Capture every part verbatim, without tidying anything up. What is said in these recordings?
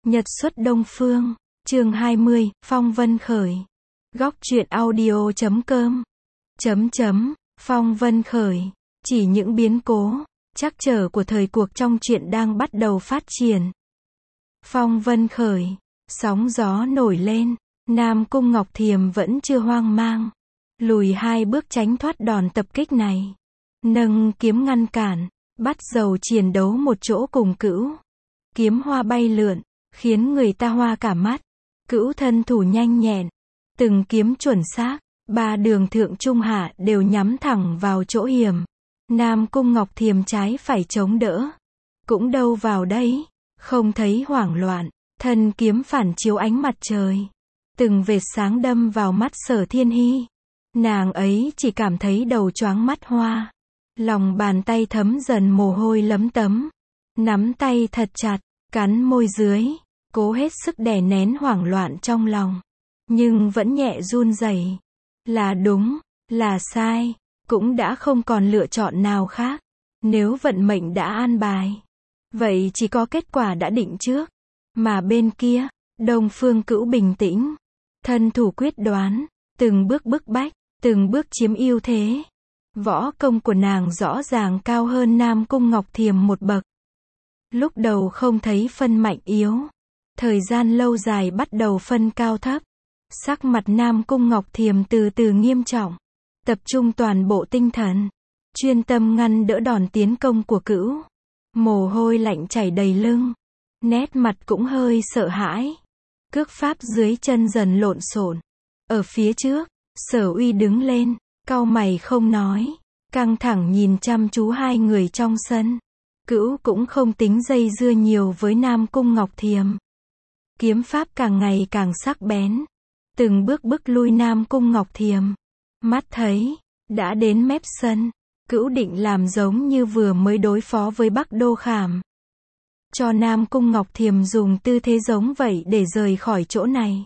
Nhật xuất Đông Phương, chương hai mươi, Phong Vân Khởi. Góc truyện audio chấm com. Chấm chấm, Phong Vân Khởi. Chỉ những biến cố, trắc trở của thời cuộc trong truyện đang bắt đầu phát triển. Phong Vân Khởi. Sóng gió nổi lên. Nam Cung Ngọc Thiềm vẫn chưa hoang mang. Lùi hai bước tránh thoát đòn tập kích này. Nâng kiếm ngăn cản. Bắt dầu chiến đấu một chỗ cùng Cửu. Kiếm hoa bay lượn, khiến người ta hoa cả mắt. Cửu thân thủ nhanh nhẹn, từng kiếm chuẩn xác, ba đường thượng trung hạ đều nhắm thẳng vào chỗ hiểm. Nam Cung Ngọc Thiềm trái phải chống đỡ, cũng đâu vào đấy, không thấy hoảng loạn, thân kiếm phản chiếu ánh mặt trời, từng vệt sáng đâm vào mắt Sở Thiên Hi. Nàng ấy chỉ cảm thấy đầu choáng mắt hoa, lòng bàn tay thấm dần mồ hôi lấm tấm, nắm tay thật chặt, cắn môi dưới, cố hết sức đè nén hoảng loạn trong lòng, nhưng vẫn nhẹ run rẩy. Là đúng, là sai, cũng đã không còn lựa chọn nào khác. Nếu vận mệnh đã an bài, vậy chỉ có kết quả đã định trước. Mà bên kia, Đông Phương Cửu bình tĩnh, thân thủ quyết đoán, từng bước bức bách, từng bước chiếm ưu thế. Võ công của nàng rõ ràng cao hơn Nam Cung Ngọc Thiềm một bậc. Lúc đầu không thấy phân mạnh yếu, thời gian lâu dài bắt đầu phân cao thấp. Sắc mặt Nam Cung Ngọc Thiềm từ từ nghiêm trọng, tập trung toàn bộ tinh thần, chuyên tâm ngăn đỡ đòn tiến công của Cửu. Mồ hôi lạnh chảy đầy lưng, nét mặt cũng hơi sợ hãi. Cước pháp dưới chân dần lộn xộn. Ở phía trước, Sở Uy đứng lên, cau mày không nói, căng thẳng nhìn chăm chú hai người trong sân. Cửu cũng không tính dây dưa nhiều với Nam Cung Ngọc Thiềm. Kiếm pháp càng ngày càng sắc bén, từng bước bức lui Nam Cung Ngọc Thiềm. Mắt thấy, đã đến mép sân, Cửu định làm giống như vừa mới đối phó với Bắc Đô Khảm. Cho Nam Cung Ngọc Thiềm dùng tư thế giống vậy để rời khỏi chỗ này.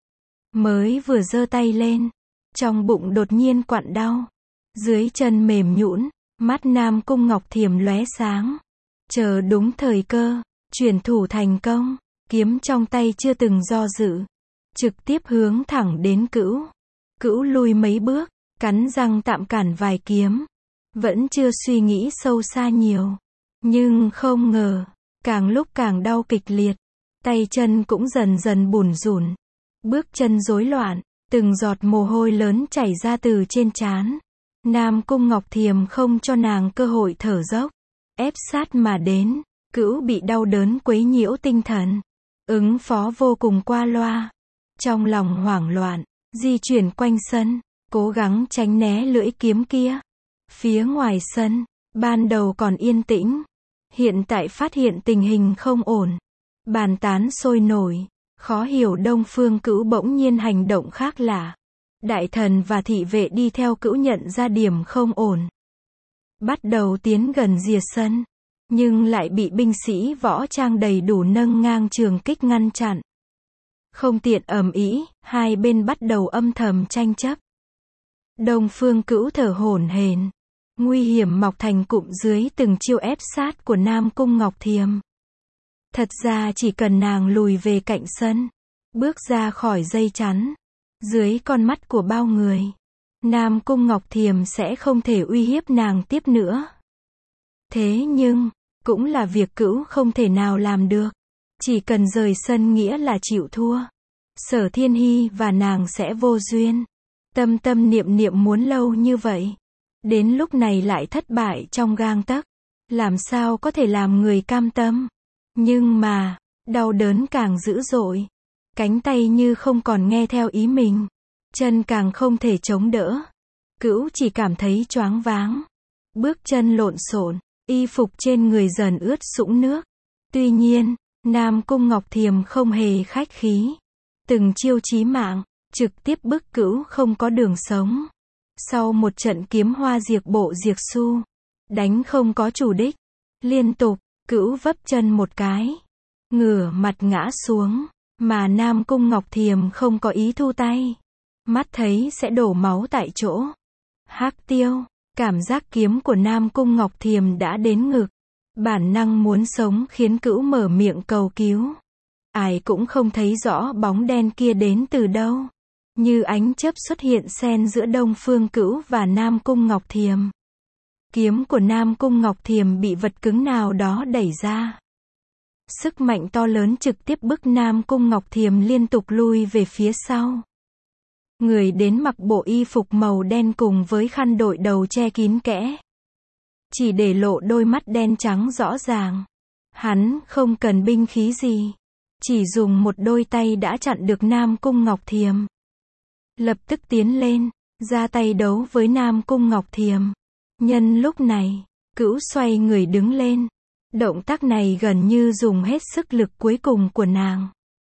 Mới vừa giơ tay lên, trong bụng đột nhiên quặn đau, dưới chân mềm nhũn, mắt Nam Cung Ngọc Thiềm lóe sáng. Chờ đúng thời cơ, chuyển thủ thành công, kiếm trong tay chưa từng do dự, trực tiếp hướng thẳng đến Cửu. Cửu lùi mấy bước, cắn răng tạm cản vài kiếm, vẫn chưa suy nghĩ sâu xa nhiều. Nhưng không ngờ, càng lúc càng đau kịch liệt, tay chân cũng dần dần bủn rủn, bước chân rối loạn, từng giọt mồ hôi lớn chảy ra từ trên trán. Nam Cung Ngọc Thiềm không cho nàng cơ hội thở dốc, ép sát mà đến. Cửu bị đau đớn quấy nhiễu tinh thần, ứng phó vô cùng qua loa, trong lòng hoảng loạn, di chuyển quanh sân, cố gắng tránh né lưỡi kiếm kia. Phía ngoài sân, ban đầu còn yên tĩnh, hiện tại phát hiện tình hình không ổn, bàn tán sôi nổi, khó hiểu Đông Phương Cửu bỗng nhiên hành động khác lạ. Đại thần và thị vệ đi theo Cửu nhận ra điểm không ổn, bắt đầu tiến gần rìa sân, nhưng lại bị binh sĩ võ trang đầy đủ nâng ngang trường kích ngăn chặn. Không tiện ầm ĩ, hai bên bắt đầu âm thầm tranh chấp. Đông Phương Cửu thở hổn hển, nguy hiểm mọc thành cụm dưới từng chiêu ép sát của Nam Cung Ngọc Thiềm. Thật ra chỉ cần nàng lùi về cạnh sân, bước ra khỏi dây chắn, dưới con mắt của bao người, Nam Cung Ngọc Thiềm sẽ không thể uy hiếp nàng tiếp nữa. Thế nhưng, cũng là việc Cửu không thể nào làm được. Chỉ cần rời sân nghĩa là chịu thua. Sở Thiên Hi và nàng sẽ vô duyên. Tâm tâm niệm niệm muốn lâu như vậy, đến lúc này lại thất bại trong gang tấc, làm sao có thể làm người cam tâm. Nhưng mà, đau đớn càng dữ dội, cánh tay như không còn nghe theo ý mình, chân càng không thể chống đỡ. Cửu chỉ cảm thấy choáng váng, bước chân lộn xộn, y phục trên người dần ướt sũng nước. Tuy nhiên, Nam Cung Ngọc Thiềm không hề khách khí, từng chiêu chí mạng, trực tiếp bức Cửu không có đường sống. Sau một trận kiếm hoa diệt bộ diệt su, đánh không có chủ đích, liên tục, Cửu vấp chân một cái, ngửa mặt ngã xuống, mà Nam Cung Ngọc Thiềm không có ý thu tay, mắt thấy sẽ đổ máu tại chỗ. Hắc tiêu, cảm giác kiếm của Nam Cung Ngọc Thiềm đã đến ngực, bản năng muốn sống khiến Cửu mở miệng cầu cứu. Ai cũng không thấy rõ bóng đen kia đến từ đâu. Như ánh chớp xuất hiện xen giữa Đông Phương Cữu và Nam Cung Ngọc Thiềm. Kiếm của Nam Cung Ngọc Thiềm bị vật cứng nào đó đẩy ra. Sức mạnh to lớn trực tiếp bức Nam Cung Ngọc Thiềm liên tục lui về phía sau. Người đến mặc bộ y phục màu đen cùng với khăn đội đầu che kín kẽ. Chỉ để lộ đôi mắt đen trắng rõ ràng. Hắn không cần binh khí gì. Chỉ dùng một đôi tay đã chặn được Nam Cung Ngọc Thiềm. Lập tức tiến lên, ra tay đấu với Nam Cung Ngọc Thiềm. Nhân lúc này, Cữu xoay người đứng lên. Động tác này gần như dùng hết sức lực cuối cùng của nàng.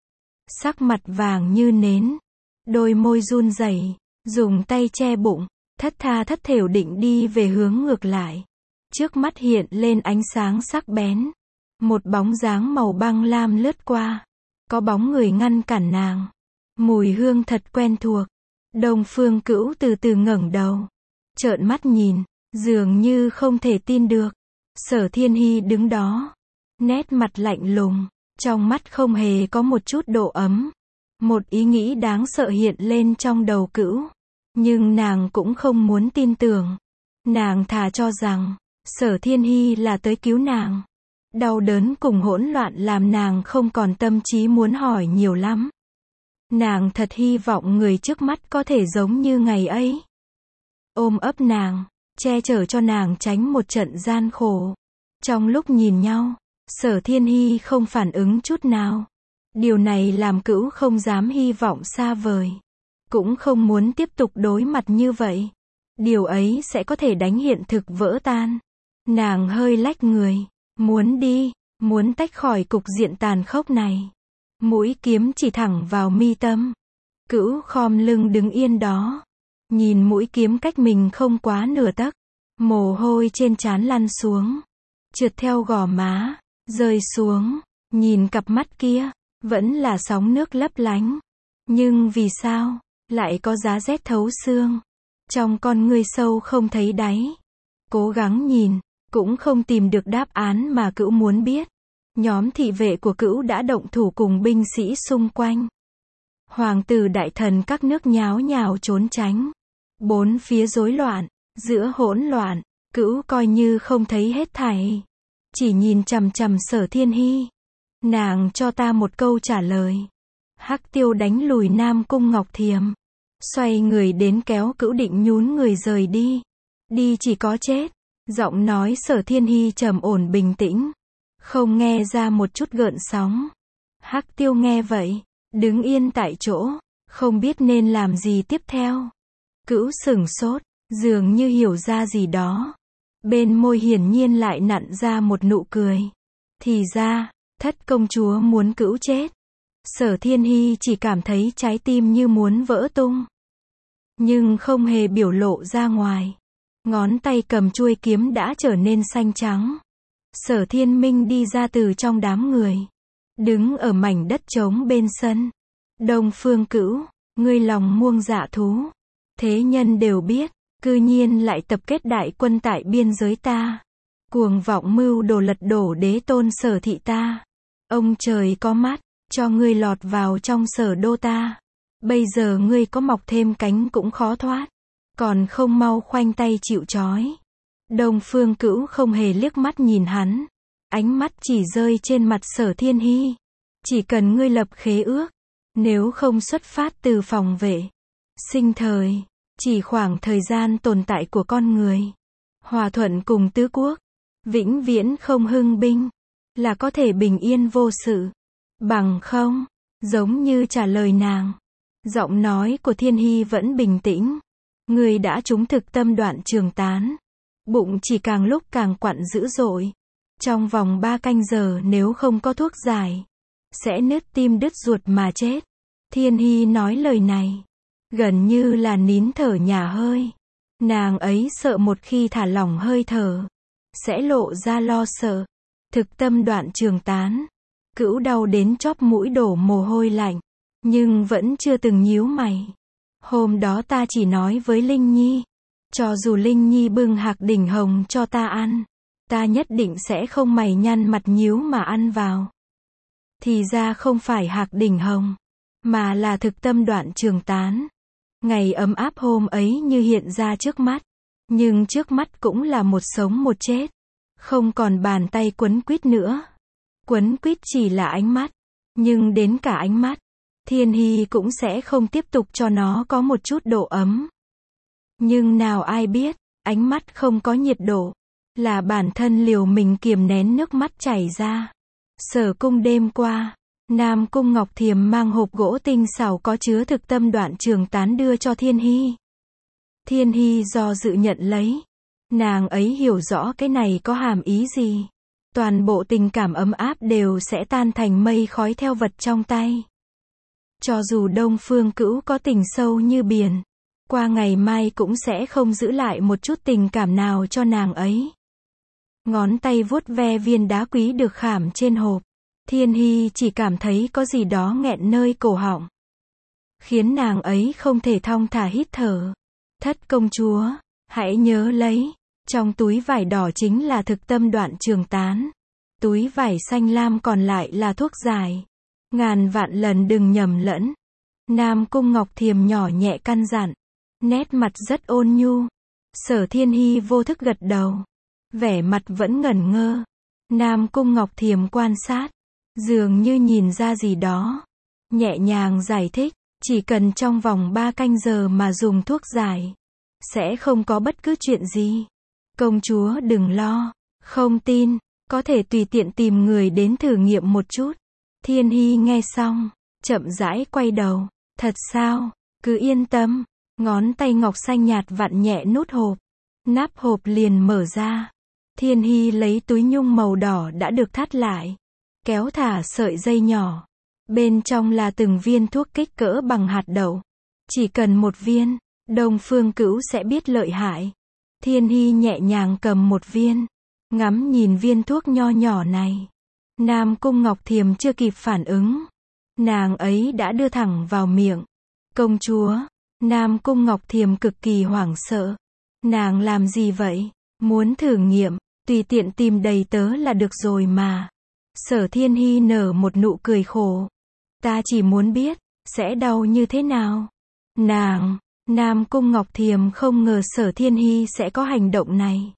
Sắc mặt vàng như nến. Đôi môi run rẩy, dùng tay che bụng, thất tha thất thểu định đi về hướng ngược lại. Trước mắt hiện lên ánh sáng sắc bén. Một bóng dáng màu băng lam lướt qua. Có bóng người ngăn cản nàng. Mùi hương thật quen thuộc. Đông Phương Cữu từ từ ngẩng đầu. Trợn mắt nhìn, dường như không thể tin được. Sở Thiên Hi đứng đó. Nét mặt lạnh lùng. Trong mắt không hề có một chút độ ấm. Một ý nghĩ đáng sợ hiện lên trong đầu Cữu. Nhưng nàng cũng không muốn tin tưởng. Nàng thà cho rằng, Sở Thiên Hi là tới cứu nàng. Đau đớn cùng hỗn loạn làm nàng không còn tâm trí muốn hỏi nhiều lắm. Nàng thật hy vọng người trước mắt có thể giống như ngày ấy. Ôm ấp nàng, che chở cho nàng tránh một trận gian khổ. Trong lúc nhìn nhau, Sở Thiên Hi không phản ứng chút nào. Điều này làm Cữu không dám hy vọng xa vời. Cũng không muốn tiếp tục đối mặt như vậy. Điều ấy sẽ có thể đánh hiện thực vỡ tan. Nàng hơi lách người. Muốn đi, muốn tách khỏi cục diện tàn khốc này. Mũi kiếm chỉ thẳng vào mi tâm. Cữu khom lưng đứng yên đó. Nhìn mũi kiếm cách mình không quá nửa tấc. Mồ hôi trên trán lăn xuống. Trượt theo gò má, rơi xuống. Nhìn cặp mắt kia, vẫn là sóng nước lấp lánh. Nhưng vì sao, lại có giá rét thấu xương. Trong con ngươi sâu không thấy đáy. Cố gắng nhìn, cũng không tìm được đáp án mà Cữu muốn biết. Nhóm thị vệ của Cữu đã động thủ cùng binh sĩ xung quanh. Hoàng tử đại thần các nước nháo nhào trốn tránh. Bốn phía rối loạn, giữa hỗn loạn, Cữu coi như không thấy hết thảy. Chỉ nhìn chằm chằm Sở Thiên Hi. Nàng cho ta một câu trả lời. Hắc Tiêu đánh lùi Nam Cung Ngọc Thiềm. Xoay người đến kéo Cữu định nhún người rời đi. Đi chỉ có chết. Giọng nói Sở Thiên Hi trầm ổn bình tĩnh. Không nghe ra một chút gợn sóng. Hắc Tiêu nghe vậy. Đứng yên tại chỗ. Không biết nên làm gì tiếp theo. Cữu sửng sốt. Dường như hiểu ra gì đó. Bên môi hiển nhiên lại nặn ra một nụ cười. Thì ra, thất công chúa muốn Cữu chết. Sở Thiên Hi chỉ cảm thấy trái tim như muốn vỡ tung. Nhưng không hề biểu lộ ra ngoài. Ngón tay cầm chuôi kiếm đã trở nên xanh trắng. Sở Thiên Minh đi ra từ trong đám người. Đứng ở mảnh đất trống bên sân. Đông Phương Cữu, ngươi lòng muông dạ thú. Thế nhân đều biết, cư nhiên lại tập kết đại quân tại biên giới ta. Cuồng vọng mưu đồ lật đổ đế tôn Sở thị ta. Ông trời có mắt, cho ngươi lọt vào trong Sở đô ta. Bây giờ ngươi có mọc thêm cánh cũng khó thoát. Còn không mau khoanh tay chịu trói. Đông Phương Cữu không hề liếc mắt nhìn hắn. Ánh mắt chỉ rơi trên mặt Sở Thiên Hi. Chỉ cần ngươi lập khế ước. Nếu không xuất phát từ phòng vệ. Sinh thời. Chỉ khoảng thời gian tồn tại của con người. Hòa thuận cùng tứ quốc. Vĩnh viễn không hưng binh. Là có thể bình yên vô sự. Bằng không. Giống như trả lời nàng. Giọng nói của Thiên Hi vẫn bình tĩnh. Ngươi đã trúng thực tâm đoạn trường tán. Bụng chỉ càng lúc càng quặn dữ dội. Trong vòng ba canh giờ nếu không có thuốc giải. Sẽ nứt tim đứt ruột mà chết. Thiên Hi nói lời này. Gần như là nín thở nhả hơi. Nàng ấy sợ một khi thả lỏng hơi thở. Sẽ lộ ra lo sợ. Thực tâm đoạn trường tán. Cữu đau đến chóp mũi đổ mồ hôi lạnh. Nhưng vẫn chưa từng nhíu mày. Hôm đó ta chỉ nói với Linh Nhi. Cho dù Linh Nhi bưng hạc đỉnh hồng cho ta ăn. Ta nhất định sẽ không mày nhăn mặt nhíu mà ăn vào. Thì ra không phải Hạc Đỉnh Hồng, mà là Thực Tâm Đoạn Trường Tán. Ngày ấm áp hôm ấy như hiện ra trước mắt. Nhưng trước mắt cũng là một sống một chết. Không còn bàn tay quấn quýt nữa. Quấn quýt chỉ là ánh mắt. Nhưng đến cả ánh mắt, Thiên Hy cũng sẽ không tiếp tục cho nó có một chút độ ấm. Nhưng nào ai biết, ánh mắt không có nhiệt độ, là bản thân liều mình kiềm nén nước mắt chảy ra. Sở cung đêm qua, Nam Cung Ngọc Thiềm mang hộp gỗ tinh xảo có chứa Thực Tâm Đoạn Trường Tán đưa cho Thiên Hy. Thiên Hy do dự nhận lấy. Nàng ấy hiểu rõ cái này có hàm ý gì. Toàn bộ tình cảm ấm áp đều sẽ tan thành mây khói theo vật trong tay. Cho dù Đông Phương Cữu có tình sâu như biển, qua ngày mai cũng sẽ không giữ lại một chút tình cảm nào cho nàng ấy. Ngón tay vuốt ve viên đá quý được khảm trên hộp. Thiên Hy chỉ cảm thấy có gì đó nghẹn nơi cổ họng, khiến nàng ấy không thể thong thả hít thở. Thất công chúa, hãy nhớ lấy, trong túi vải đỏ chính là Thực Tâm Đoạn Trường Tán. Túi vải xanh lam còn lại là thuốc giải. Ngàn vạn lần đừng nhầm lẫn. Nam Cung Ngọc Thiềm nhỏ nhẹ căn dặn. Nét mặt rất ôn nhu. Sở Thiên Hy vô thức gật đầu. Vẻ mặt vẫn ngẩn ngơ. Nam Cung Ngọc Thiềm quan sát, dường như nhìn ra gì đó. Nhẹ nhàng giải thích, chỉ cần trong vòng ba canh giờ mà dùng thuốc giải, sẽ không có bất cứ chuyện gì. Công chúa đừng lo, không tin, có thể tùy tiện tìm người đến thử nghiệm một chút. Thiên Hy nghe xong, chậm rãi quay đầu. Thật sao? Cứ yên tâm. Ngón tay ngọc xanh nhạt vặn nhẹ nút hộp. Nắp hộp liền mở ra. Thiên Hy lấy túi nhung màu đỏ đã được thắt lại, kéo thả sợi dây nhỏ. Bên trong là từng viên thuốc kích cỡ bằng hạt đậu. Chỉ cần một viên, Đông Phương Cữu sẽ biết lợi hại. Thiên Hy nhẹ nhàng cầm một viên, ngắm nhìn viên thuốc nho nhỏ này. Nam Cung Ngọc Thiềm chưa kịp phản ứng, nàng ấy đã đưa thẳng vào miệng. Công chúa, Nam Cung Ngọc Thiềm cực kỳ hoảng sợ. Nàng làm gì vậy? Muốn thử nghiệm, tùy tiện tìm đầy tớ là được rồi mà. Sở Thiên Hy nở một nụ cười khổ. Ta chỉ muốn biết, sẽ đau như thế nào. Nàng, Nam Cung Ngọc Thiềm không ngờ Sở Thiên Hy sẽ có hành động này.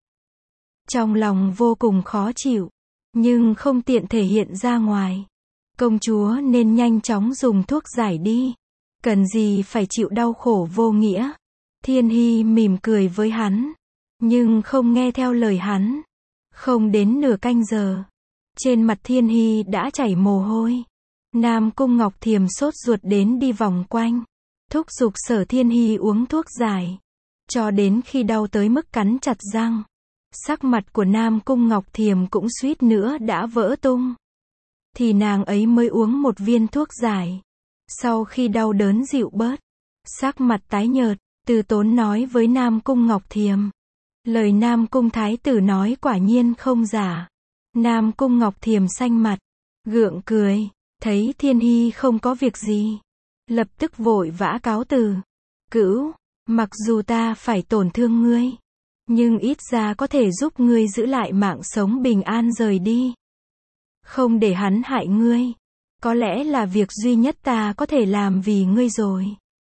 Trong lòng vô cùng khó chịu, nhưng không tiện thể hiện ra ngoài. Công chúa nên nhanh chóng dùng thuốc giải đi. Cần gì phải chịu đau khổ vô nghĩa. Thiên Hy mỉm cười với hắn, nhưng không nghe theo lời hắn. Không đến nửa canh giờ, trên mặt Thiên Hy đã chảy mồ hôi. Nam Cung Ngọc Thiềm sốt ruột đến đi vòng quanh, thúc giục Sở Thiên Hy uống thuốc giải, cho đến khi đau tới mức cắn chặt răng. Sắc mặt của Nam Cung Ngọc Thiềm cũng suýt nữa đã vỡ tung. Thì nàng ấy mới uống một viên thuốc giải. Sau khi đau đớn dịu bớt, sắc mặt tái nhợt, Từ Tốn nói với Nam Cung Ngọc Thiềm. Lời Nam Cung Thái tử nói quả nhiên không giả. Nam Cung Ngọc Thiềm xanh mặt, gượng cười, thấy Thiên Hy không có việc gì, lập tức vội vã cáo từ. Cữu, mặc dù ta phải tổn thương ngươi, nhưng ít ra có thể giúp ngươi giữ lại mạng sống bình an rời đi. Không để hắn hại ngươi, có lẽ là việc duy nhất ta có thể làm vì ngươi rồi.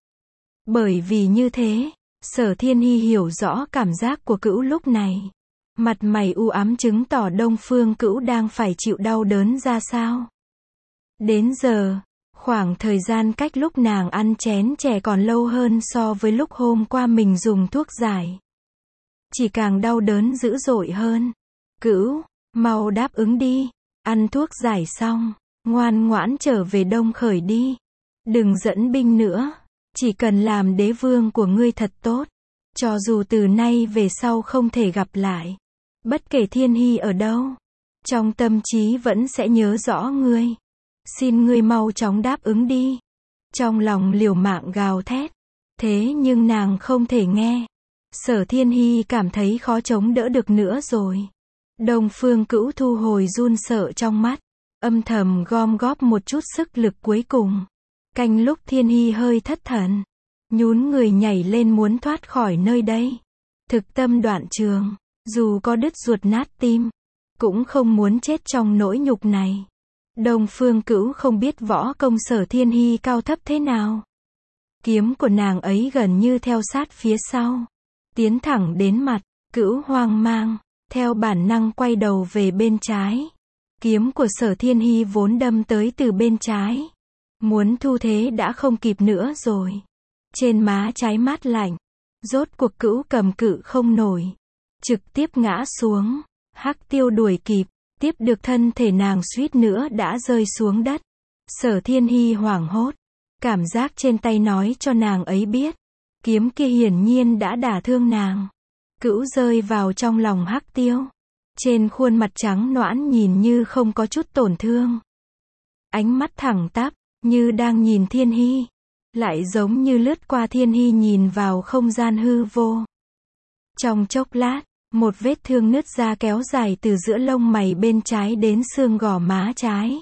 Bởi vì như thế, Sở Thiên Hy hiểu rõ cảm giác của Cữu lúc này. Mặt mày u ám chứng tỏ Đông Phương Cữu đang phải chịu đau đớn ra sao. Đến giờ, khoảng thời gian cách lúc nàng ăn chén chè còn lâu hơn so với lúc hôm qua mình dùng thuốc giải. Chỉ càng đau đớn dữ dội hơn. Cữu, mau đáp ứng đi. Ăn thuốc giải xong, ngoan ngoãn trở về Đông Khởi đi. Đừng dẫn binh nữa. Chỉ cần làm đế vương của ngươi thật tốt. Cho dù từ nay về sau không thể gặp lại, bất kể Thiên Hy ở đâu, trong tâm trí vẫn sẽ nhớ rõ ngươi. Xin ngươi mau chóng đáp ứng đi. Trong lòng liều mạng gào thét. Thế nhưng nàng không thể nghe. Sở Thiên Hy cảm thấy khó chống đỡ được nữa rồi. Đông Phương Cữu thu hồi run sợ trong mắt, âm thầm gom góp một chút sức lực cuối cùng. Canh lúc Thiên Hy hơi thất thần, nhún người nhảy lên muốn thoát khỏi nơi đây. Thực tâm đoạn trường, dù có đứt ruột nát tim, cũng không muốn chết trong nỗi nhục này. Đông Phương Cữu không biết võ công Sở Thiên Hi cao thấp thế nào. Kiếm của nàng ấy gần như theo sát phía sau, tiến thẳng đến mặt. Cữu hoang mang, theo bản năng quay đầu về bên trái. Kiếm của Sở Thiên Hi vốn đâm tới từ bên trái. Muốn thu thế đã không kịp nữa rồi. Trên má trái mát lạnh. Rốt cuộc Cữu cầm cự không nổi. Trực tiếp ngã xuống. Hắc Tiêu đuổi kịp. Tiếp được thân thể nàng suýt nữa đã rơi xuống đất. Sở Thiên Hi hoảng hốt. Cảm giác trên tay nói cho nàng ấy biết. Kiếm kia hiển nhiên đã đả thương nàng. Cữu rơi vào trong lòng Hắc Tiêu. Trên khuôn mặt trắng nõn nhìn như không có chút tổn thương. Ánh mắt thẳng tắp, như đang nhìn Thiên Hi. Lại giống như lướt qua Thiên Hi nhìn vào không gian hư vô. Trong chốc lát, một vết thương nứt ra kéo dài từ giữa lông mày bên trái đến xương gò má trái.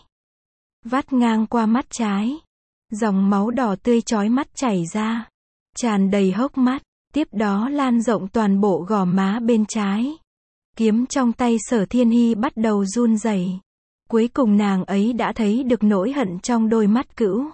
Vắt ngang qua mắt trái. Dòng máu đỏ tươi chói mắt chảy ra. Tràn đầy hốc mắt. Tiếp đó lan rộng toàn bộ gò má bên trái. Kiếm trong tay Sở Thiên Hi bắt đầu run rẩy. Cuối cùng nàng ấy đã thấy được nỗi hận trong đôi mắt Cữu.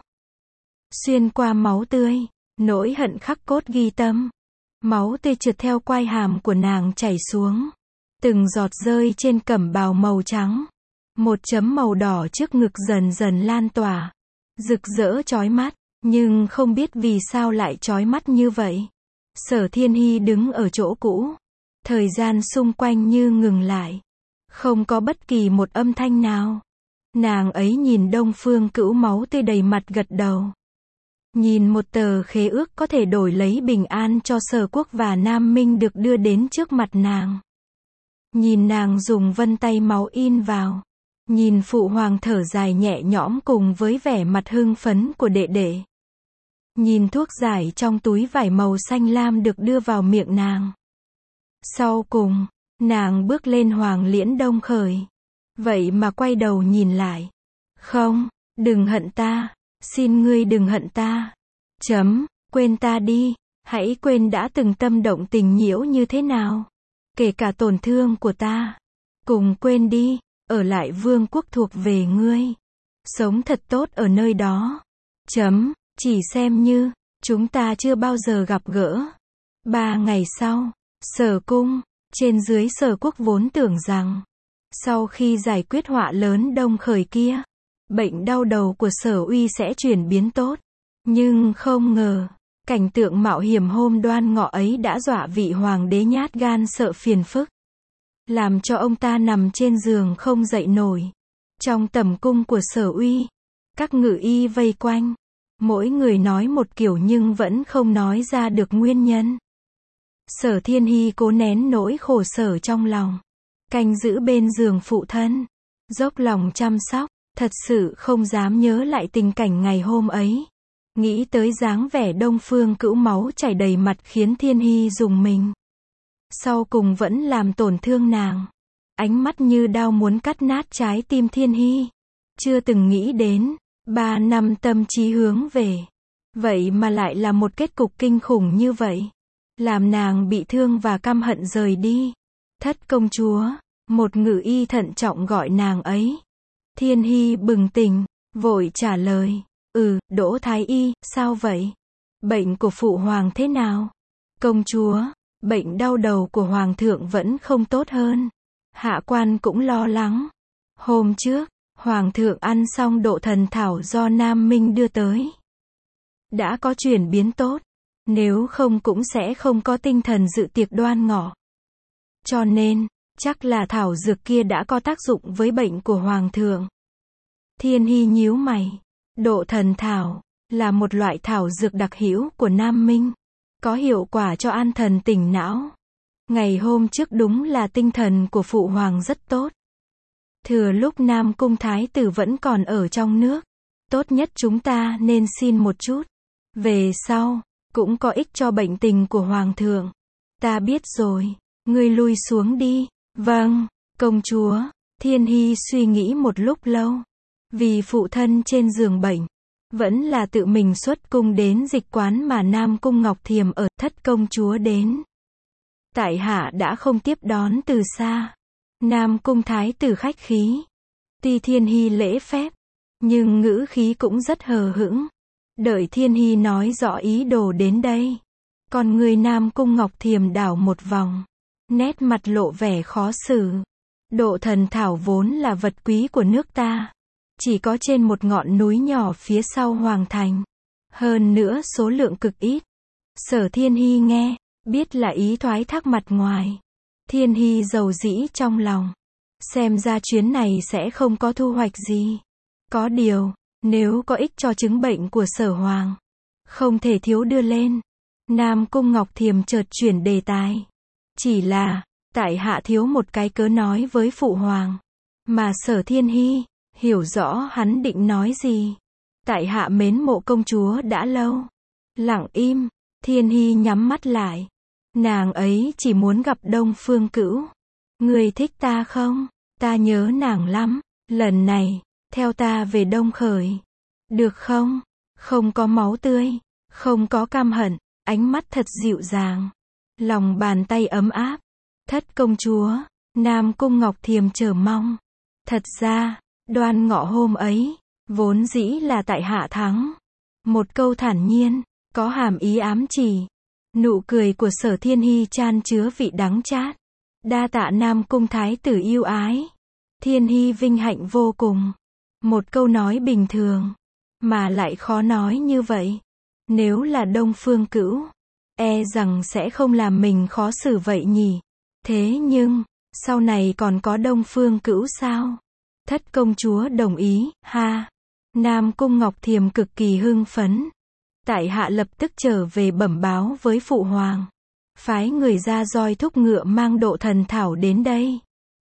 Xuyên qua máu tươi, nỗi hận khắc cốt ghi tâm. Máu tươi trượt theo quai hàm của nàng chảy xuống. Từng giọt rơi trên cẩm bào màu trắng. Một chấm màu đỏ trước ngực dần dần lan tỏa. Rực rỡ chói mắt, nhưng không biết vì sao lại chói mắt như vậy. Sở Thiên Hi đứng ở chỗ cũ. Thời gian xung quanh như ngừng lại. Không có bất kỳ một âm thanh nào. Nàng ấy nhìn Đông Phương Cữu máu tươi đầy mặt gật đầu. Nhìn một tờ khế ước có thể đổi lấy bình an cho Sở Quốc và Nam Minh được đưa đến trước mặt nàng. Nhìn nàng dùng vân tay máu in vào. Nhìn Phụ Hoàng thở dài nhẹ nhõm cùng với vẻ mặt hưng phấn của đệ đệ. Nhìn thuốc giải trong túi vải màu xanh lam được đưa vào miệng nàng. Sau cùng, nàng bước lên Hoàng Liễn Đông Khởi. Vậy mà quay đầu nhìn lại. Không, đừng hận ta. Xin ngươi đừng hận ta. Chấm, quên ta đi. Hãy quên đã từng tâm động tình nhiễu như thế nào. Kể cả tổn thương của ta. Cùng quên đi, ở lại vương quốc thuộc về ngươi. Sống thật tốt ở nơi đó. Chấm, chỉ xem như, chúng ta chưa bao giờ gặp gỡ. Ba ngày sau, Sở Cung, trên dưới Sở Quốc vốn tưởng rằng, sau khi giải quyết họa lớn Đông Khởi kia, bệnh đau đầu của Sở Uy sẽ chuyển biến tốt. Nhưng không ngờ, cảnh tượng mạo hiểm hôm đoan ngọ ấy đã dọa vị hoàng đế nhát gan sợ phiền phức. Làm cho ông ta nằm trên giường không dậy nổi. Trong tầm cung của Sở Uy, các ngự y vây quanh. Mỗi người nói một kiểu nhưng vẫn không nói ra được nguyên nhân. Sở Thiên Hi cố nén nỗi khổ sở trong lòng. Canh giữ bên giường phụ thân. Dốc lòng chăm sóc. Thật sự không dám nhớ lại tình cảnh ngày hôm ấy. Nghĩ tới dáng vẻ Đông Phương Cữu máu chảy đầy mặt khiến Thiên Hi rùng mình. Sau cùng vẫn làm tổn thương nàng. Ánh mắt như đao muốn cắt nát trái tim Thiên Hi. Chưa từng nghĩ đến, ba năm tâm trí hướng về. Vậy mà lại là một kết cục kinh khủng như vậy. Làm nàng bị thương và căm hận rời đi. Thất công chúa, một ngự y thận trọng gọi nàng ấy. Thiên Hi bừng tỉnh, vội trả lời. Ừ, Đỗ Thái Y, sao vậy? Bệnh của phụ hoàng thế nào? Công chúa, bệnh đau đầu của hoàng thượng vẫn không tốt hơn. Hạ quan cũng lo lắng. Hôm trước, hoàng thượng ăn xong độ thần thảo do Nam Minh đưa tới. Đã có chuyển biến tốt. Nếu không cũng sẽ không có tinh thần dự tiệc đoan ngọ. Cho nên, chắc là thảo dược kia đã có tác dụng với bệnh của hoàng thượng. Thiên Hi nhíu mày. Độ thần thảo là một loại thảo dược đặc hữu của Nam Minh, có hiệu quả cho an thần tỉnh não. Ngày hôm trước đúng là tinh thần của phụ hoàng rất tốt. Thừa lúc Nam Cung Thái tử vẫn còn ở trong nước, tốt nhất chúng ta nên xin một chút. Về sau, cũng có ích cho bệnh tình của hoàng thượng. Ta biết rồi, ngươi lui xuống đi. Vâng, công chúa. Thiên Hi suy nghĩ một lúc lâu. Vì phụ thân trên giường bệnh, vẫn là tự mình xuất cung đến dịch quán mà Nam Cung Ngọc Thiềm ở. Thất công chúa đến. Tại hạ đã không tiếp đón từ xa. Nam Cung Thái tử khách khí. Tuy Thiên Hy lễ phép, nhưng ngữ khí cũng rất hờ hững. Đợi Thiên Hy nói rõ ý đồ đến đây. Còn người Nam Cung Ngọc Thiềm đảo một vòng. Nét mặt lộ vẻ khó xử. Độ thần thảo vốn là vật quý của nước ta. Chỉ có trên một ngọn núi nhỏ phía sau Hoàng Thành. Hơn nữa số lượng cực ít. Sở Thiên Hy nghe, biết là ý thoái thác mặt ngoài. Thiên Hy giàu dĩ trong lòng. Xem ra chuyến này sẽ không có thu hoạch gì. Có điều, nếu có ích cho chứng bệnh của Sở Hoàng, không thể thiếu đưa lên. Nam Cung Ngọc Thiềm chợt chuyển đề tài. Chỉ là, tại hạ thiếu một cái cớ nói với Phụ Hoàng. Mà Sở Thiên Hy, hiểu rõ hắn định nói gì. Tại hạ mến mộ công chúa đã lâu. Lặng im, Thiên Hy nhắm mắt lại. Nàng ấy chỉ muốn gặp Đông Phương Cữu. Người thích ta không? Ta nhớ nàng lắm. Lần này, theo ta về Đông Khởi. Được không? Không có máu tươi, không có căm hận, ánh mắt thật dịu dàng. Lòng bàn tay ấm áp. Thất công chúa, Nam Cung Ngọc Thiềm chờ mong. Thật ra, đoan ngọ hôm ấy, vốn dĩ là tại hạ thắng. Một câu thản nhiên, có hàm ý ám chỉ. Nụ cười của Sở Thiên Hy chan chứa vị đắng chát. Đa tạ Nam Cung Thái tử yêu ái. Thiên Hy vinh hạnh vô cùng. Một câu nói bình thường, mà lại khó nói như vậy. Nếu là Đông Phương Cữu, e rằng sẽ không làm mình khó xử vậy nhỉ. Thế nhưng, sau này còn có Đông Phương Cữu sao? Thất công chúa đồng ý, ha. Nam Cung Ngọc Thiềm cực kỳ hưng phấn. Tại hạ lập tức trở về bẩm báo với Phụ Hoàng. Phái người ra roi thúc ngựa mang độ thần thảo đến đây.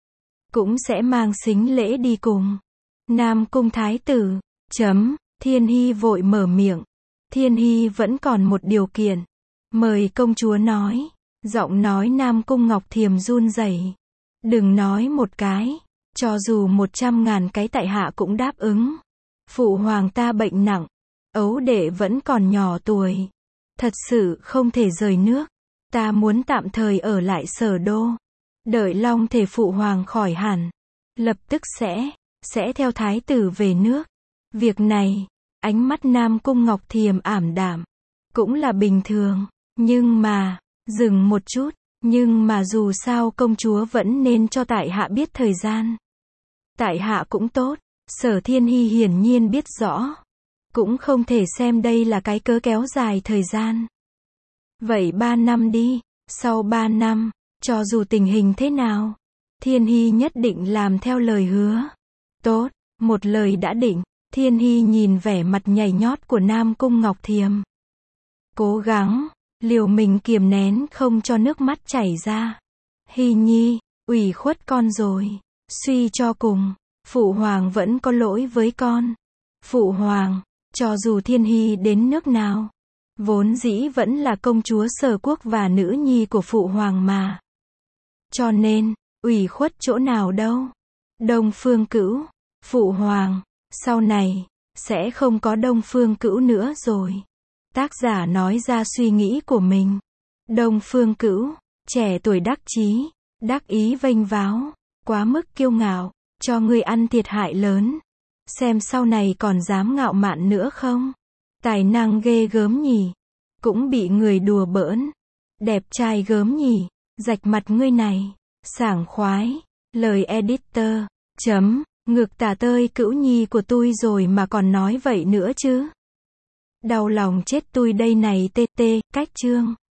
Cũng sẽ mang sính lễ đi cùng. Nam Cung Thái tử, chấm, Thiên Hy vội mở miệng. Thiên Hy vẫn còn một điều kiện. Mời công chúa nói. Giọng nói Nam Cung Ngọc Thiềm run rẩy. Đừng nói một cái. Cho dù một trăm ngàn cái tại hạ cũng đáp ứng. Phụ hoàng ta bệnh nặng. Ấu đệ vẫn còn nhỏ tuổi. Thật sự không thể rời nước. Ta muốn tạm thời ở lại Sở đô. Đợi long thể phụ hoàng khỏi hẳn. Lập tức sẽ, sẽ theo thái tử về nước. Việc này, ánh mắt Nam Cung Ngọc Thiềm ảm đạm. Cũng là bình thường. Nhưng mà, dừng một chút. Nhưng mà dù sao công chúa vẫn nên cho tại hạ biết thời gian. Tại hạ cũng tốt. Sở Thiên Hy hiển nhiên biết rõ. Cũng không thể xem đây là cái cớ kéo dài thời gian. Vậy ba năm đi. Sau ba năm, cho dù tình hình thế nào, Thiên Hy nhất định làm theo lời hứa. Tốt, một lời đã định. Thiên Hy nhìn vẻ mặt nhảy nhót của Nam Cung Ngọc Thiềm. Cố gắng, liều mình kiềm nén không cho nước mắt chảy ra. Hy nhi, ủy khuất con rồi. Suy cho cùng, Phụ Hoàng vẫn có lỗi với con. Phụ Hoàng, cho dù Thiên Hy đến nước nào, vốn dĩ vẫn là công chúa Sở quốc và nữ nhi của Phụ Hoàng mà. Cho nên, ủy khuất chỗ nào đâu. Đông Phương Cữu, Phụ Hoàng, sau này, sẽ không có Đông Phương Cữu nữa rồi. Tác giả nói ra suy nghĩ của mình. Đông Phương Cữu, trẻ tuổi đắc chí, đắc ý vênh váo, quá mức kiêu ngạo, cho ngươi ăn thiệt hại lớn. Xem sau này còn dám ngạo mạn nữa không? Tài năng ghê gớm nhỉ. Cũng bị người đùa bỡn. Đẹp trai gớm nhỉ. Rạch mặt ngươi này. Sảng khoái. Lời editor. Chấm. Ngược tả tơi Cữu nhi của tôi rồi mà còn nói vậy nữa chứ. Đau lòng chết tôi đây này tê tê. Cách chương.